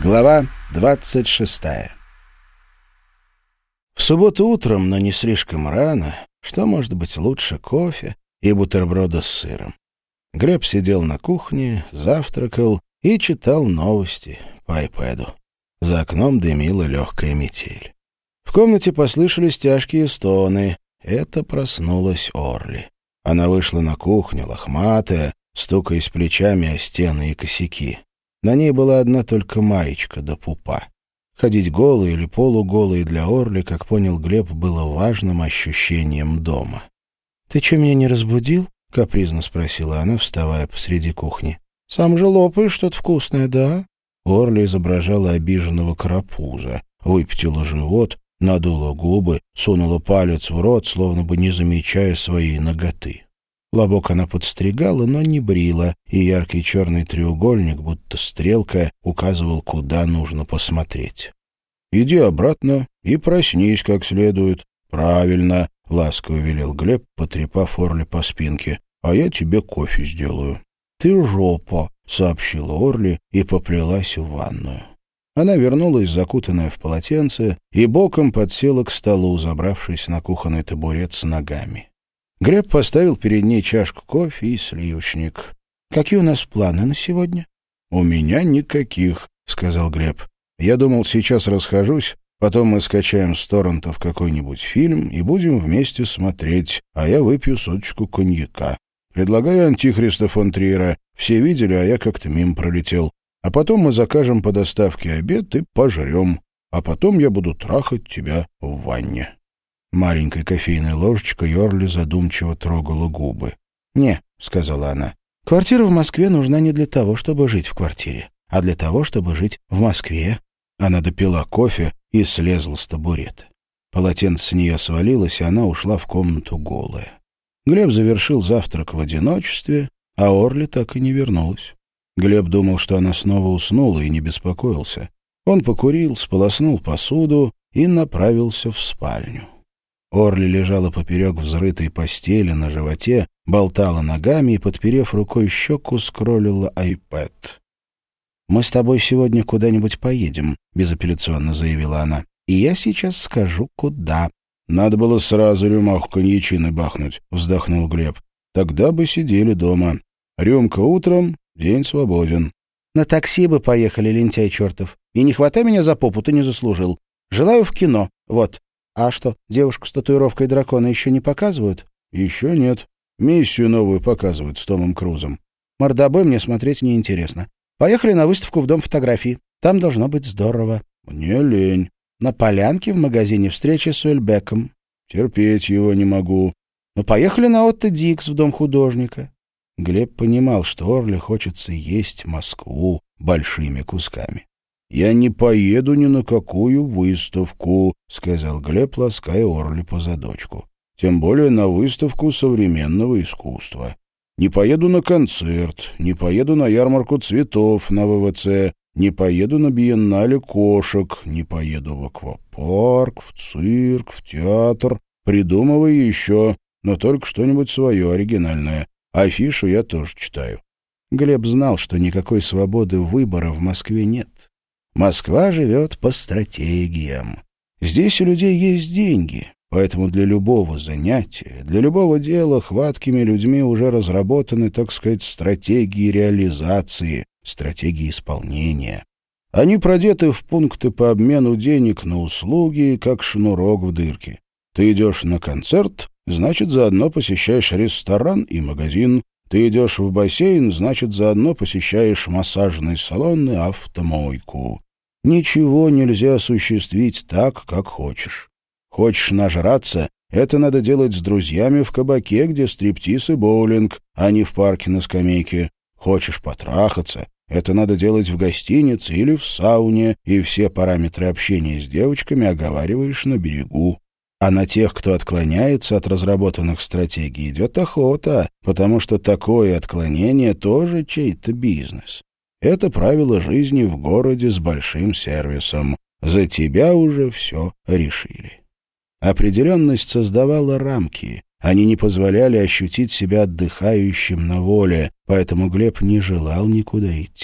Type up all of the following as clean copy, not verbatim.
Глава 26. В субботу утром, но не слишком рано, что может быть лучше кофе и бутерброда с сыром. Глеб сидел на кухне, завтракал и читал новости по айпэду. За окном дымила легкая метель. В комнате послышались тяжкие стоны. Это проснулась Орли. Она вышла на кухню, лохматая, стукаясь плечами о стены и косяки. На ней была одна только маечка до пупа. Ходить голой или полуголой для Орли, как понял Глеб, было важным ощущением дома. «Ты что, меня не разбудил?» — капризно спросила она, вставая посреди кухни. «Сам же лопаешь что-то вкусное, да?» Орли изображала обиженного карапуза, выпятила живот, надула губы, сунула палец в рот, словно бы не замечая своей наготы. Лобок она подстригала, но не брила, и яркий черный треугольник, будто стрелка, указывал, куда нужно посмотреть. «Иди обратно и проснись как следует». «Правильно», — ласково велел Глеб, потрепав Орли по спинке. «А я тебе кофе сделаю». «Ты жопа», — сообщила Орли и поплелась в ванную. Она вернулась, закутанная в полотенце, и боком подсела к столу, забравшись на кухонный табурет с ногами. Глеб поставил перед ней чашку кофе и сливочник. «Какие у нас планы на сегодня?» «У меня никаких», — сказал Глеб. «Я думал, сейчас расхожусь, потом мы скачаем с торрентов какой-нибудь фильм и будем вместе смотреть, а я выпью соточку коньяка. Предлагаю «Антихриста» фон Триера. Все видели, а я как-то мимо пролетел. А потом мы закажем по доставке обед и пожрем. А потом я буду трахать тебя в ванне». Маленькой кофейной ложечкой Орли задумчиво трогала губы. «Не», — сказала она, — «квартира в Москве нужна не для того, чтобы жить в квартире, а для того, чтобы жить в Москве». Она допила кофе и слезла с табурета. Полотенце с нее свалилось, и она ушла в комнату голая. Глеб завершил завтрак в одиночестве, а Орли так и не вернулась. Глеб думал, что она снова уснула, и не беспокоился. Он покурил, сполоснул посуду и направился в спальню. Орли лежала поперек взрытой постели на животе, болтала ногами и, подперев рукой щеку, скроллила iPad. «Мы с тобой сегодня куда-нибудь поедем», — безапелляционно заявила она. «И я сейчас скажу, куда». «Надо было сразу рюмаху коньячины бахнуть», — вздохнул Глеб. «Тогда бы сидели дома. Рюмка утром, день свободен». «На такси бы поехали, лентяй чертов. И не хватай меня за попу, ты не заслужил. Желаю в кино, вот». «А что, девушку с татуировкой дракона еще не показывают?» «Еще нет. Миссию новую показывают с Томом Крузом». «Мордобой мне смотреть неинтересно. Поехали на выставку в Дом фотографий. Там должно быть здорово». «Мне лень». «На Полянке в магазине встреча с Уэльбеком». «Терпеть его не могу». «Ну, поехали на Отто Дикс в Дом художника». Глеб понимал, что Орли хочется есть Москву большими кусками. «Я не поеду ни на какую выставку», — сказал Глеб, лаская Орли по задочку. «Тем более на выставку современного искусства. Не поеду на концерт, не поеду на ярмарку цветов на ВВЦ, не поеду на биеннале кошек, не поеду в аквапарк, в цирк, в театр. Придумывай еще, но только что-нибудь свое оригинальное. Афишу я тоже читаю». Глеб знал, что никакой свободы выбора в Москве нет. Москва живет по стратегиям. Здесь у людей есть деньги, поэтому для любого занятия, для любого дела хваткими людьми уже разработаны, так сказать, стратегии реализации, стратегии исполнения. Они продеты в пункты по обмену денег на услуги, как шнурок в дырке. Ты идешь на концерт, значит, заодно посещаешь ресторан и магазин. Ты идешь в бассейн, значит, заодно посещаешь массажный салон и автомойку. Ничего нельзя осуществить так, как хочешь. Хочешь нажраться — это надо делать с друзьями в кабаке, где стриптиз и боулинг, а не в парке на скамейке. Хочешь потрахаться — это надо делать в гостинице или в сауне, и все параметры общения с девочками оговариваешь на берегу. А на тех, кто отклоняется от разработанных стратегий, идет охота, потому что такое отклонение тоже чей-то бизнес. Это правило жизни в городе с большим сервисом. За тебя уже все решили. Определенность создавала рамки. Они не позволяли ощутить себя отдыхающим на воле, поэтому Глеб не желал никуда идти.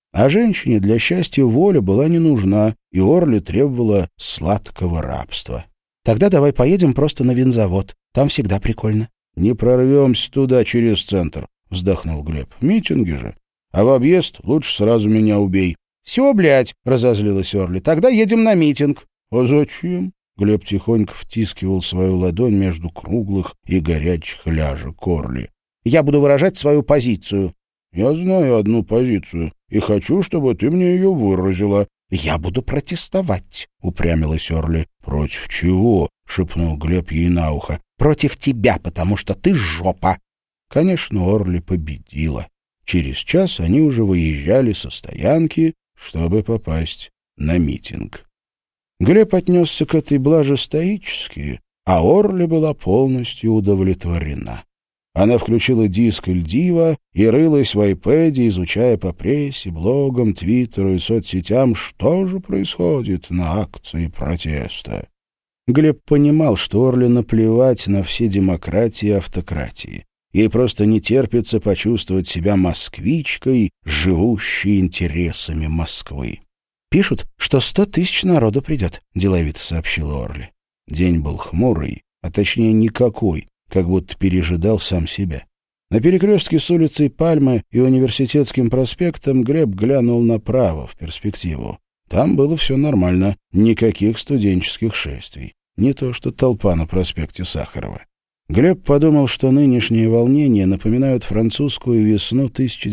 А женщине для счастья воля была не нужна, и Орли требовала сладкого рабства. «Тогда давай поедем просто на винзавод. Там всегда прикольно». «Не прорвемся туда через центр», — вздохнул Глеб. «Митинги же. А в объезд лучше сразу меня убей». «Все, блядь», — разозлилась Орли. «Тогда едем на митинг». «А зачем?» Глеб тихонько втискивал свою ладонь между круглых и горячих ляжек Орли. «Я буду выражать свою позицию». «Я знаю одну позицию, и хочу, чтобы ты мне ее выразила». «Я буду протестовать», — упрямилась Орли. «Против чего?» — шепнул Глеб ей на ухо. «Против тебя, потому что ты жопа». Конечно, Орли победила. Через час они уже выезжали со стоянки, чтобы попасть на митинг. Глеб отнесся к этой блаже стоически, а Орли была полностью удовлетворена. Она включила диск Эльдива и рылась в айпэде, изучая по прессе, блогам, твиттеру и соцсетям, что же происходит на акции протеста. Глеб понимал, что Орли наплевать на все демократии и автократии. Ей просто не терпится почувствовать себя москвичкой, живущей интересами Москвы. «Пишут, что 100 тысяч народу придет», — деловито сообщила Орли. День был хмурый, а точнее никакой, как будто пережидал сам себя. На перекрестке с улицей Пальмы и Университетским проспектом Глеб глянул направо, в перспективу. Там было все нормально, никаких студенческих шествий. Не то что толпа на проспекте Сахарова. Глеб подумал, что нынешние волнения напоминают французскую весну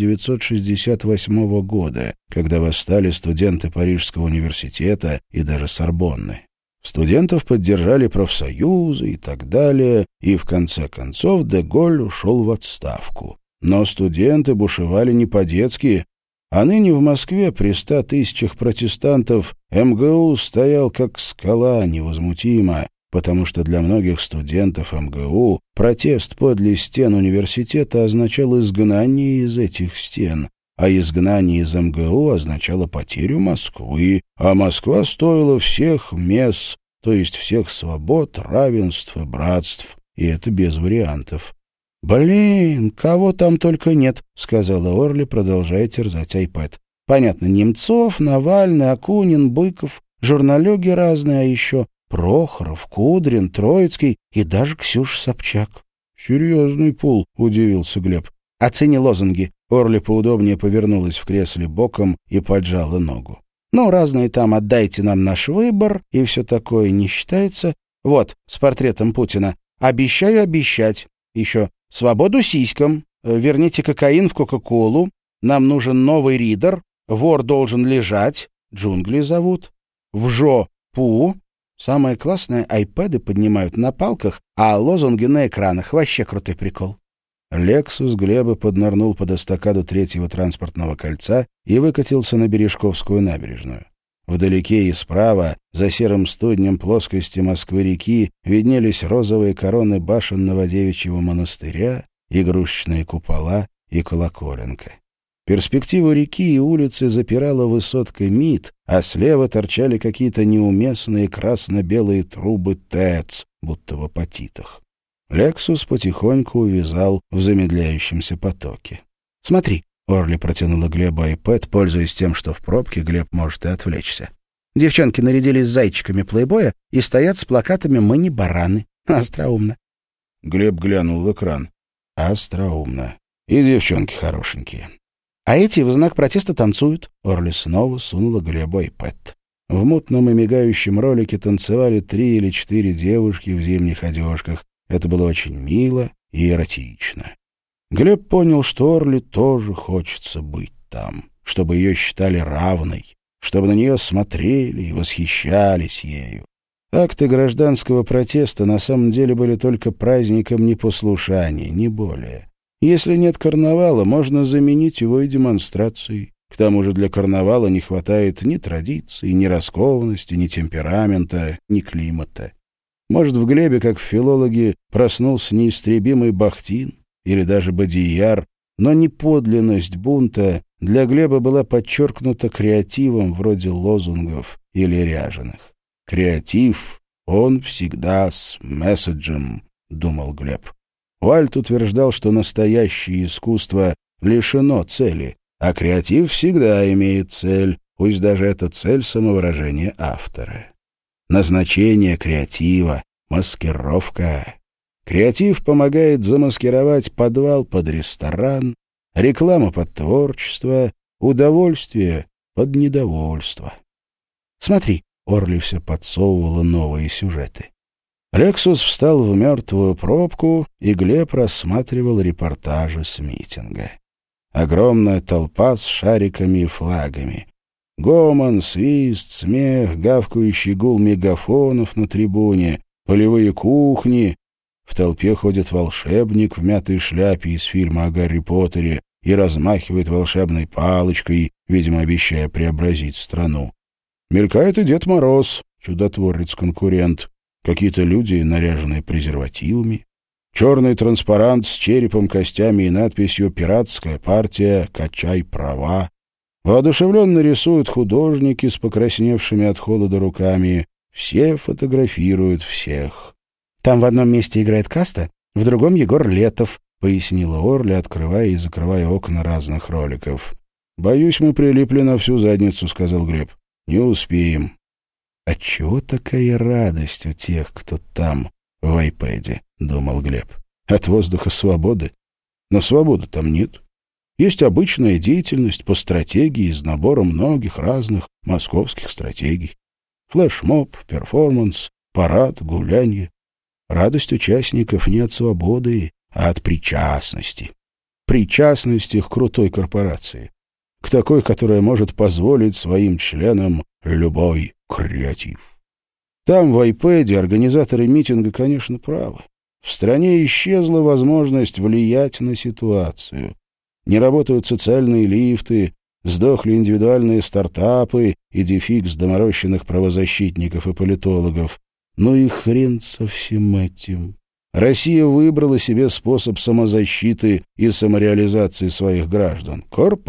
1968 года, когда восстали студенты Парижского университета и даже Сорбонны. Студентов поддержали профсоюзы и так далее, и в конце концов де-Голль ушел в отставку. Но студенты бушевали не по-детски, а ныне в Москве при 100 тысячах протестантов МГУ стоял как скала невозмутимо, потому что для многих студентов МГУ протест подле стен университета означал изгнание из этих стен, а изгнание из МГУ означало потерю Москвы, а Москва стоила всех мес, то есть всех свобод, равенств и братств, и это без вариантов. «Блин, кого там только нет», — сказала Орли, продолжая терзать айпэд. «Понятно, Немцов, Навальный, Акунин, Быков, журналюги разные, а еще Прохоров, Кудрин, Троицкий и даже Ксюша Собчак». «Серьезный пул», — удивился Глеб. «Оцени лозунги». Орли поудобнее повернулась в кресле боком и поджала ногу. «Ну, разные там «отдайте нам наш выбор» и все такое не считается. Вот, с портретом Путина. «Обещаю обещать». Еще «свободу сиськам», «верните кокаин в Кока-Колу», «нам нужен новый ридер», «вор должен лежать», «джунгли зовут», «вжо-пу». Самое классное — айпэды поднимают на палках, а лозунги на экранах. Вообще крутой прикол. «Лексус» Глеба поднырнул под эстакаду третьего транспортного кольца и выкатился на Бережковскую набережную. Вдалеке и справа, за серым студнем плоскости Москвы-реки, виднелись розовые короны башен Новодевичьего монастыря, игрушечные купола и колоколенка. Перспективу реки и улицы запирала высотка МИД, а слева торчали какие-то неуместные красно-белые трубы ТЭЦ, будто в апатитах. «Лексус» потихоньку увязал в замедляющемся потоке. «Смотри», — Орли протянула Глебу айпэд, пользуясь тем, что в пробке Глеб может и отвлечься. «Девчонки нарядились зайчиками плейбоя и стоят с плакатами «Мы не бараны». Остроумно». Глеб глянул в экран. Остроумно. И девчонки хорошенькие. «А эти в знак протеста танцуют». Орли снова сунула Глебу айпэд. В мутном и мигающем ролике танцевали 3 или 4 девушки в зимних одежках. Это было очень мило и эротично. Глеб понял, что Орли тоже хочется быть там, чтобы ее считали равной, чтобы на нее смотрели и восхищались ею. Акты гражданского протеста на самом деле были только праздником непослушания, не более. Если нет карнавала, можно заменить его и демонстрацией. К тому же для карнавала не хватает ни традиций, ни раскованности, ни темперамента, ни климата. Может, в Глебе, как в филологе, проснулся неистребимый Бахтин или даже Бадияр, но неподлинность бунта для Глеба была подчеркнута креативом вроде лозунгов или ряженых. «Креатив, он всегда с месседжем», — думал Глеб. Уальт утверждал, что настоящее искусство лишено цели, А креатив всегда имеет цель, пусть даже эта цель — самовыражение автора. Назначение креатива — маскировка. Креатив помогает замаскировать подвал под ресторан, рекламу под творчество, удовольствие под недовольство. Смотри, Орли все подсовывала новые сюжеты. «Лексус» встал в мертвую пробку, и Глеб рассматривал репортажи с митинга. Огромная толпа с шариками и флагами. Гомон, свист, смех, гавкающий гул мегафонов на трибуне, полевые кухни. В толпе ходит волшебник в мятой шляпе из фильма о Гарри Поттере и размахивает волшебной палочкой, видимо, обещая преобразить страну. Мелькает и Дед Мороз, чудотворец-конкурент. Какие-то люди, наряженные презервативами. Черный транспарант с черепом, костями и надписью «Пиратская партия, качай права». Воодушевленно рисуют художники с покрасневшими от холода руками. Все фотографируют всех. «Там в одном месте играет каста, в другом Егор Летов», — пояснила Орли, открывая и закрывая окна разных роликов. «Боюсь, мы прилипли на всю задницу», — сказал Глеб. «Не успеем». «Отчего такая радость у тех, кто там, в айпэде?» — думал Глеб. «От воздуха свободы? Но свободы там нет. Есть обычная деятельность по стратегии из набора многих разных московских стратегий. Флешмоб, перформанс, парад, гулянье. Радость участников не от свободы, а от причастности. Причастности к крутой корпорации. К такой, которая может позволить своим членам любой креатив. Там, в айпэде, организаторы митинга, конечно, правы. В стране исчезла возможность влиять на ситуацию. Не работают социальные лифты, сдохли индивидуальные стартапы и дефикс доморощенных правозащитников и политологов. Ну и хрен со всем этим. Россия выбрала себе способ самозащиты и самореализации своих граждан.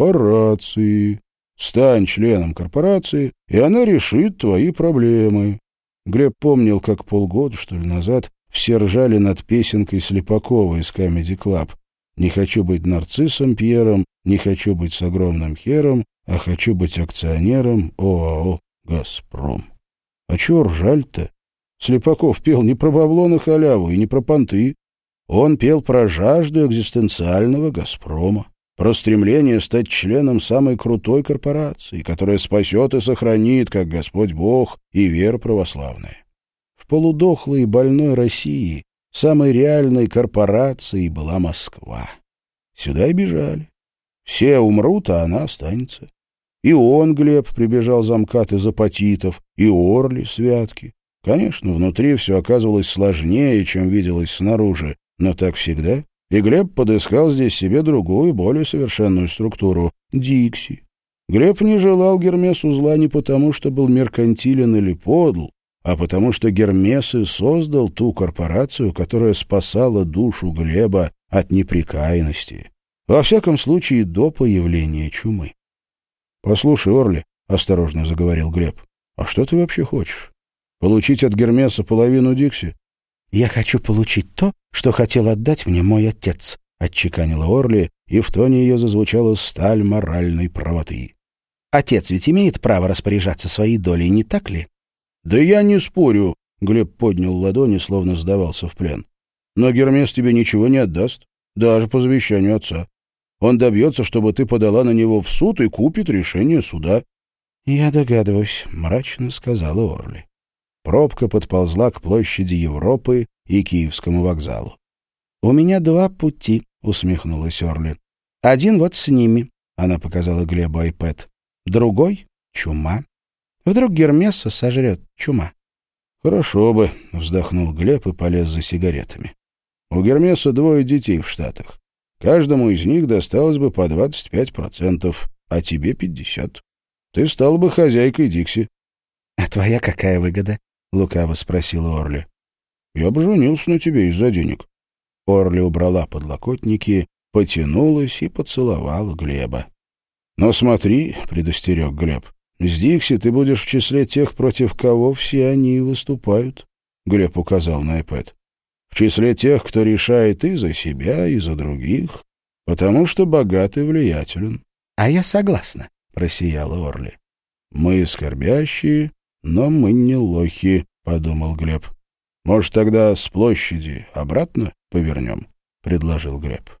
Корпорации. Стань членом корпорации, и она решит твои проблемы. Глеб помнил, как полгода, что ли, назад все ржали над песенкой Слепакова из Comedy Club. «Не хочу быть нарциссом Пьером, не хочу быть с огромным хером, а хочу быть акционером ОАО «Газпром». А чего ржаль-то? Слепаков пел не про бабло на халяву и не про понты. Он пел про жажду экзистенциального «Газпрома», про стремление стать членом самой крутой корпорации, которая спасет и сохранит, как Господь Бог и вера православная. В полудохлой и больной России самой реальной корпорацией была Москва. Сюда и бежали. Все умрут, а она останется. И он, Глеб, прибежал за МКАД из апатитов, и Орли с Вятки. Конечно, внутри все оказывалось сложнее, чем виделось снаружи, но так всегда. И Глеб подыскал здесь себе другую, более совершенную структуру — Дикси. Глеб не желал Гермесу зла не потому, что был меркантилен или подл, а потому что Гермес и создал ту корпорацию, которая спасала душу Глеба от неприкаянности. Во всяком случае, до появления чумы. «Послушай, Орли», — осторожно заговорил Глеб, — «а что ты вообще хочешь? Получить от Гермеса половину Дикси?» «Я хочу получить то, что хотел отдать мне мой отец», — отчеканила Орли, и в тоне ее зазвучала сталь моральной правоты. «Отец ведь имеет право распоряжаться своей долей, не так ли?» «Да я не спорю», — Глеб поднял ладони, словно сдавался в плен. «Но Гермес тебе ничего не отдаст, даже по завещанию отца. Он добьется, чтобы ты подала на него в суд и купит решение суда». «Я догадываюсь», — мрачно сказала Орли. Пробка подползла к площади Европы и Киевскому вокзалу. «У меня два пути», — усмехнулась Орли. «Один вот с ними», — она показала Глебу iPad. «Другой — чума. Вдруг Гермеса сожрет чума». «Хорошо бы», — вздохнул Глеб и полез за сигаретами. «У Гермеса 2 детей в Штатах. Каждому из них досталось бы по 25%, а тебе 50%. Ты стала бы хозяйкой Дикси». «А твоя какая выгода?» — лукаво спросила Орли. «Я бы женился на тебе из-за денег». Орли убрала подлокотники, потянулась и поцеловала Глеба. «Но смотри», — предостерег Глеб, — «с Дикси ты будешь в числе тех, против кого все они и выступают». Глеб указал на iPad. «В числе тех, кто решает и за себя, и за других, потому что богат и влиятелен». «А я согласна», — просияла Орли. «Мы скорбящие, но мы не лохи», — подумал Глеб. «Может, тогда с площади обратно повернем?» — предложил Глеб.